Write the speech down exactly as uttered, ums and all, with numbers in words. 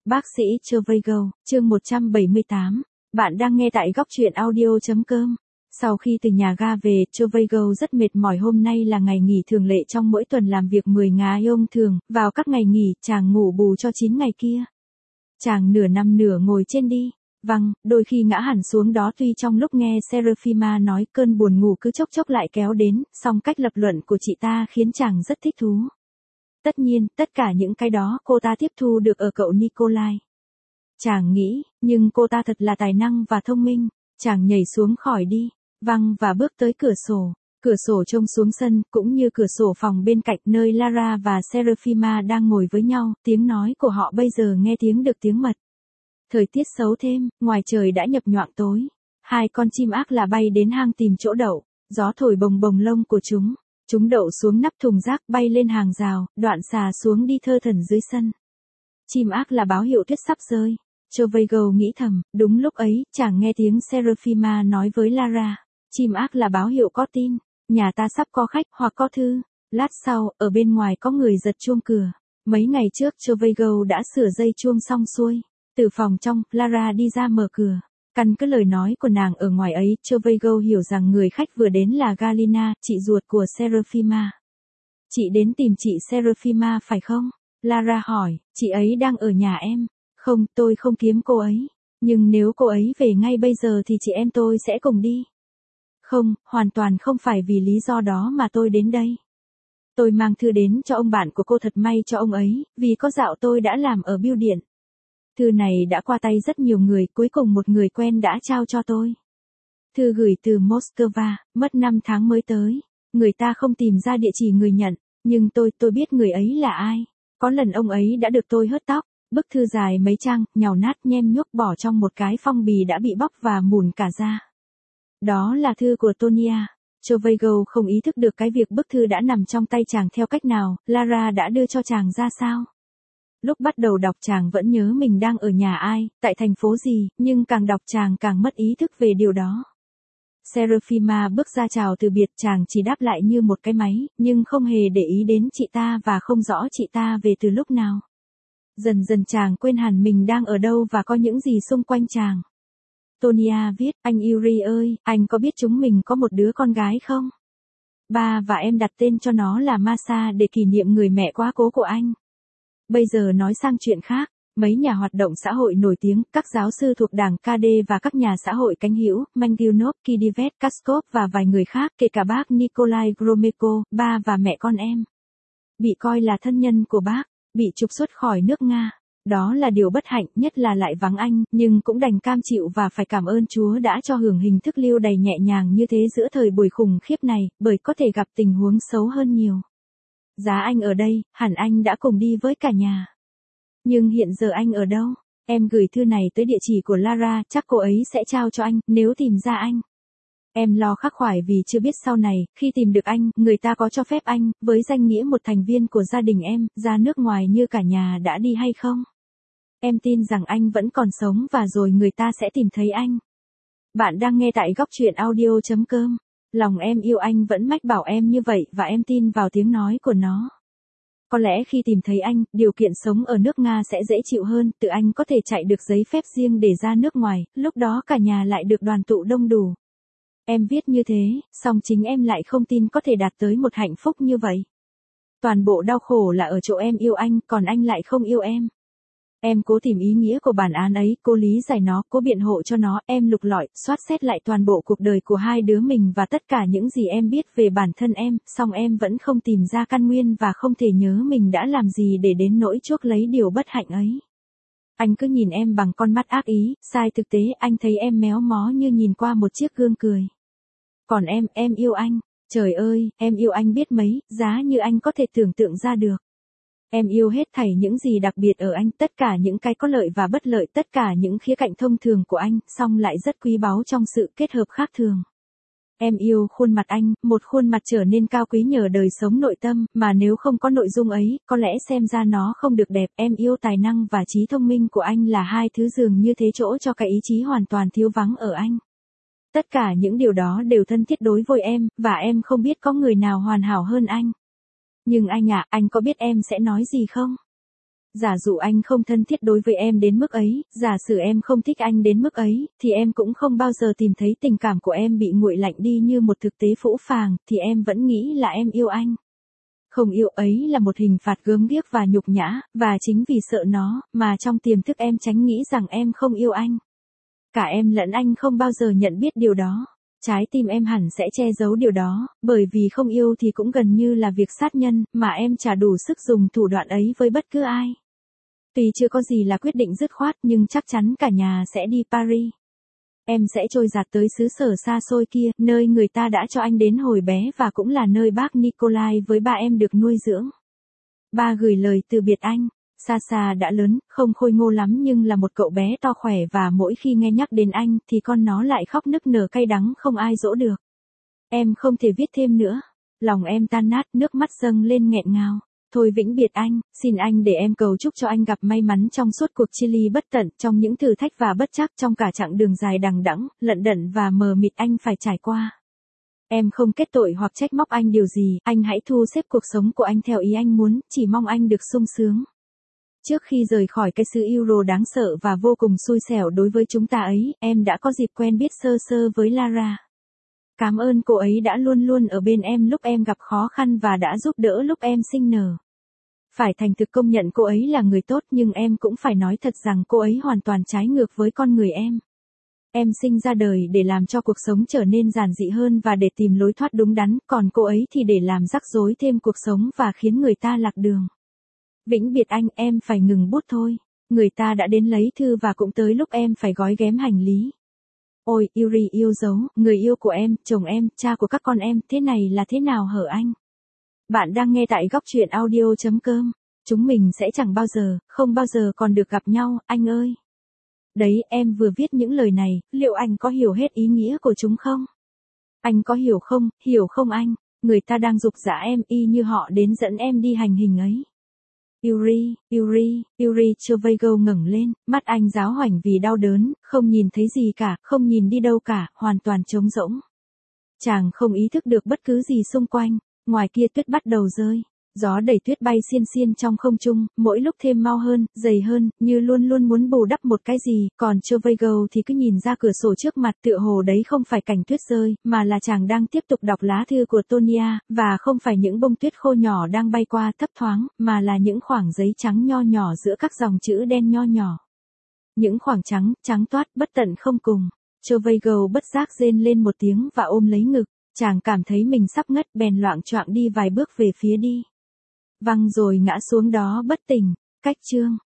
Bác sĩ Trevigo, chương một trăm bảy mươi tám. Bạn đang nghe tại góc truyện audio.com. Sau khi từ nhà ga về, Trevigo rất mệt mỏi. Hôm nay là ngày nghỉ thường lệ trong mỗi tuần làm việc mười ngày ông thường. Vào các ngày nghỉ, chàng ngủ bù cho chín ngày kia. Chàng nửa nằm nửa ngồi trên đi. Vâng, đôi khi ngã hẳn xuống đó. Tuy trong lúc nghe Seraphima nói cơn buồn ngủ cứ chốc chốc lại kéo đến, song cách lập luận của chị ta khiến chàng rất thích thú. Tất nhiên, tất cả những cái đó cô ta tiếp thu được ở cậu Nikolai. Chàng nghĩ, nhưng cô ta thật là tài năng và thông minh. Chàng nhảy xuống khỏi đi, văng và bước tới cửa sổ. Cửa sổ trông xuống sân, cũng như cửa sổ phòng bên cạnh nơi Lara và Seraphima đang ngồi với nhau. Tiếng nói của họ bây giờ nghe tiếng được tiếng mật. Thời tiết xấu thêm, ngoài trời đã nhập nhoạng tối. Hai con chim ác là bay đến hang tìm chỗ đậu. Gió thổi bồng bồng lông của chúng. Chúng đậu xuống nắp thùng rác, bay lên hàng rào, đoạn xà xuống đi thơ thẩn dưới sân. Chim ác là báo hiệu tuyết sắp rơi. Trevigo nghĩ thầm, đúng lúc ấy, chàng nghe tiếng Seraphima nói với Lara. Chim ác là báo hiệu có tin, nhà ta sắp có khách hoặc có thư. Lát sau, ở bên ngoài có người giật chuông cửa. Mấy ngày trước Trevigo đã sửa dây chuông xong xuôi. Từ phòng trong, Lara đi ra mở cửa. Căn cứ lời nói của nàng ở ngoài ấy, Trevigo hiểu rằng người khách vừa đến là Galina, chị ruột của Seraphima. Chị đến tìm chị Seraphima phải không? Lara hỏi, chị ấy đang ở nhà em. Không, tôi không kiếm cô ấy. Nhưng nếu cô ấy về ngay bây giờ thì chị em tôi sẽ cùng đi. Không, hoàn toàn không phải vì lý do đó mà tôi đến đây. Tôi mang thư đến cho ông bạn của cô, thật may cho ông ấy, vì có dạo tôi đã làm ở bưu điện. Thư này đã qua tay rất nhiều người, cuối cùng một người quen đã trao cho tôi. Thư gửi từ Moscow, mất năm tháng mới tới. Người ta không tìm ra địa chỉ người nhận, nhưng tôi, tôi biết người ấy là ai. Có lần ông ấy đã được tôi hớt tóc. Bức thư dài mấy trang, nhàu nát nhem nhuốc bỏ trong một cái phong bì đã bị bóc và mủn cả ra. Đó là thư của Tonia. Trevigo không ý thức được cái việc bức thư đã nằm trong tay chàng theo cách nào, Lara đã đưa cho chàng ra sao. Lúc bắt đầu đọc chàng vẫn nhớ mình đang ở nhà ai, tại thành phố gì, nhưng càng đọc chàng càng mất ý thức về điều đó. Seraphima bước ra chào từ biệt, chàng chỉ đáp lại như một cái máy, nhưng không hề để ý đến chị ta và không rõ chị ta về từ lúc nào. Dần dần chàng quên hẳn mình đang ở đâu và có những gì xung quanh chàng. Tonia viết, anh Yuri ơi, anh có biết chúng mình có một đứa con gái không? Ba và em đặt tên cho nó là Masha để kỷ niệm người mẹ quá cố của anh. Bây giờ nói sang chuyện khác, mấy nhà hoạt động xã hội nổi tiếng, các giáo sư thuộc đảng ca đê và các nhà xã hội cánh hữu, Mangyunov, Kidivet, Kaskov và vài người khác, kể cả bác Nikolai Gromeko, ba và mẹ con em. Bị coi là thân nhân của bác, bị trục xuất khỏi nước Nga. Đó là điều bất hạnh, nhất là lại vắng anh, nhưng cũng đành cam chịu và phải cảm ơn Chúa đã cho hưởng hình thức lưu đày nhẹ nhàng như thế giữa thời buổi khủng khiếp này, bởi có thể gặp tình huống xấu hơn nhiều. Giá anh ở đây, hẳn anh đã cùng đi với cả nhà. Nhưng hiện giờ anh ở đâu? Em gửi thư này tới địa chỉ của Lara, chắc cô ấy sẽ trao cho anh, nếu tìm ra anh. Em lo khắc khoải vì chưa biết sau này, khi tìm được anh, người ta có cho phép anh, với danh nghĩa một thành viên của gia đình em, ra nước ngoài như cả nhà đã đi hay không? Em tin rằng anh vẫn còn sống và rồi người ta sẽ tìm thấy anh. Bạn đang nghe tại góc truyện audio.com. Lòng em yêu anh vẫn mách bảo em như vậy và em tin vào tiếng nói của nó. Có lẽ khi tìm thấy anh, điều kiện sống ở nước Nga sẽ dễ chịu hơn, tự anh có thể chạy được giấy phép riêng để ra nước ngoài, lúc đó cả nhà lại được đoàn tụ đông đủ. Em viết như thế, song chính em lại không tin có thể đạt tới một hạnh phúc như vậy. Toàn bộ đau khổ là ở chỗ em yêu anh, còn anh lại không yêu em. Em cố tìm ý nghĩa của bản án ấy, cố lý giải nó, cố biện hộ cho nó, em lục lọi, soát xét lại toàn bộ cuộc đời của hai đứa mình và tất cả những gì em biết về bản thân em, song em vẫn không tìm ra căn nguyên và không thể nhớ mình đã làm gì để đến nỗi chuốc lấy điều bất hạnh ấy. Anh cứ nhìn em bằng con mắt ác ý, sai thực tế anh thấy em méo mó như nhìn qua một chiếc gương cười. Còn em, em yêu anh, trời ơi, em yêu anh biết mấy, giá như anh có thể tưởng tượng ra được. Em yêu hết thảy những gì đặc biệt ở anh, tất cả những cái có lợi và bất lợi, tất cả những khía cạnh thông thường của anh, song lại rất quý báu trong sự kết hợp khác thường. Em yêu khuôn mặt anh, một khuôn mặt trở nên cao quý nhờ đời sống nội tâm, mà nếu không có nội dung ấy, có lẽ xem ra nó không được đẹp. Em yêu tài năng và trí thông minh của anh là hai thứ dường như thế chỗ cho cái ý chí hoàn toàn thiếu vắng ở anh. Tất cả những điều đó đều thân thiết đối với em, và em không biết có người nào hoàn hảo hơn anh. Nhưng anh ạ, à, anh có biết em sẽ nói gì không? Giả dụ anh không thân thiết đối với em đến mức ấy, giả sử em không thích anh đến mức ấy, thì em cũng không bao giờ tìm thấy tình cảm của em bị nguội lạnh đi như một thực tế phũ phàng, thì em vẫn nghĩ là em yêu anh. Không yêu ấy là một hình phạt gớm ghiếc và nhục nhã, và chính vì sợ nó, mà trong tiềm thức em tránh nghĩ rằng em không yêu anh. Cả em lẫn anh không bao giờ nhận biết điều đó. Trái tim em hẳn sẽ che giấu điều đó, bởi vì không yêu thì cũng gần như là việc sát nhân, mà em chả đủ sức dùng thủ đoạn ấy với bất cứ ai. Tuy chưa có gì là quyết định dứt khoát nhưng chắc chắn cả nhà sẽ đi Paris. Em sẽ trôi dạt tới xứ sở xa xôi kia, nơi người ta đã cho anh đến hồi bé và cũng là nơi bác Nikolai với ba em được nuôi dưỡng. Ba gửi lời từ biệt anh. Sasha đã lớn, không khôi ngô lắm nhưng là một cậu bé to khỏe và mỗi khi nghe nhắc đến anh thì con nó lại khóc nức nở cay đắng không ai dỗ được. Em không thể viết thêm nữa. Lòng em tan nát, nước mắt dâng lên nghẹn ngào. Thôi vĩnh biệt anh, xin anh để em cầu chúc cho anh gặp may mắn trong suốt cuộc chia ly bất tận, trong những thử thách và bất trắc trong cả chặng đường dài đằng đẵng, lận đận và mờ mịt anh phải trải qua. Em không kết tội hoặc trách móc anh điều gì, anh hãy thu xếp cuộc sống của anh theo ý anh muốn, chỉ mong anh được sung sướng. Trước khi rời khỏi cái xứ Euro đáng sợ và vô cùng xui xẻo đối với chúng ta ấy, em đã có dịp quen biết sơ sơ với Lara. Cảm ơn cô ấy đã luôn luôn ở bên em lúc em gặp khó khăn và đã giúp đỡ lúc em sinh nở. Phải thành thực công nhận cô ấy là người tốt nhưng em cũng phải nói thật rằng cô ấy hoàn toàn trái ngược với con người em. Em sinh ra đời để làm cho cuộc sống trở nên giản dị hơn và để tìm lối thoát đúng đắn, còn cô ấy thì để làm rắc rối thêm cuộc sống và khiến người ta lạc đường. Vĩnh biệt anh, em phải ngừng bút thôi. Người ta đã đến lấy thư và cũng tới lúc em phải gói ghém hành lý. Ôi, Yuri yêu dấu, người yêu của em, chồng em, cha của các con em, thế này là thế nào hở anh? Bạn đang nghe tại góc truyện audio chấm com. Chúng mình sẽ chẳng bao giờ, không bao giờ còn được gặp nhau, anh ơi. Đấy, em vừa viết những lời này, liệu anh có hiểu hết ý nghĩa của chúng không? Anh có hiểu không, hiểu không anh? Người ta đang giục giã em y như họ đến dẫn em đi hành hình ấy. Yuri, Yuri, Yuri Chevaygo ngẩng lên, mắt anh giáo hoảnh vì đau đớn, không nhìn thấy gì cả, không nhìn đi đâu cả, hoàn toàn trống rỗng. Chàng không ý thức được bất cứ gì xung quanh, ngoài kia tuyết bắt đầu rơi. Gió đẩy tuyết bay xiên xiên trong không trung, mỗi lúc thêm mau hơn, dày hơn, như luôn luôn muốn bù đắp một cái gì, còn Chevaygo thì cứ nhìn ra cửa sổ trước mặt tựa hồ đấy không phải cảnh tuyết rơi, mà là chàng đang tiếp tục đọc lá thư của Tonia, và không phải những bông tuyết khô nhỏ đang bay qua thấp thoáng, mà là những khoảng giấy trắng nho nhỏ giữa các dòng chữ đen nho nhỏ. Những khoảng trắng, trắng toát, bất tận không cùng. Chevaygo bất giác rên lên một tiếng và ôm lấy ngực, chàng cảm thấy mình sắp ngất bèn loạng choạng đi vài bước về phía đi. Văng rồi ngã xuống đó bất tỉnh. Cách chương